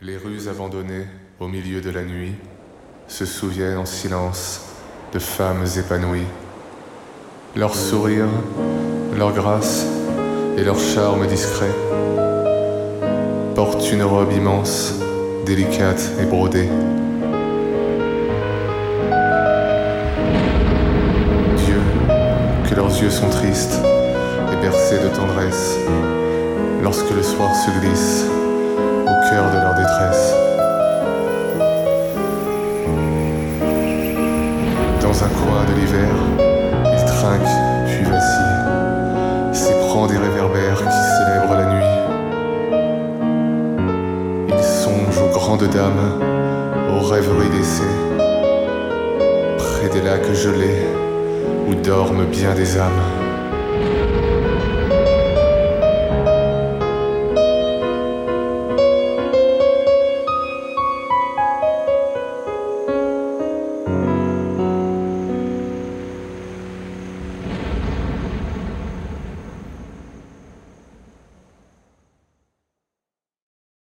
Les rues abandonnées au milieu de la nuit se souviennent en silence de femmes épanouies. Leur sourire, leur grâce et leur charme discret portent une robe immense, délicate et brodée. Dieu, que leurs yeux sont tristes et bercés de tendresse lorsque le soir se glisse au cœur de leur détresse. Dans un coin de l'hiver, il trinque puis vacille, s'éprend des réverbères qui célèbrent la nuit. Il songe aux grandes dames, aux rêveries d'essai, près des lacs gelés où dorment bien des âmes.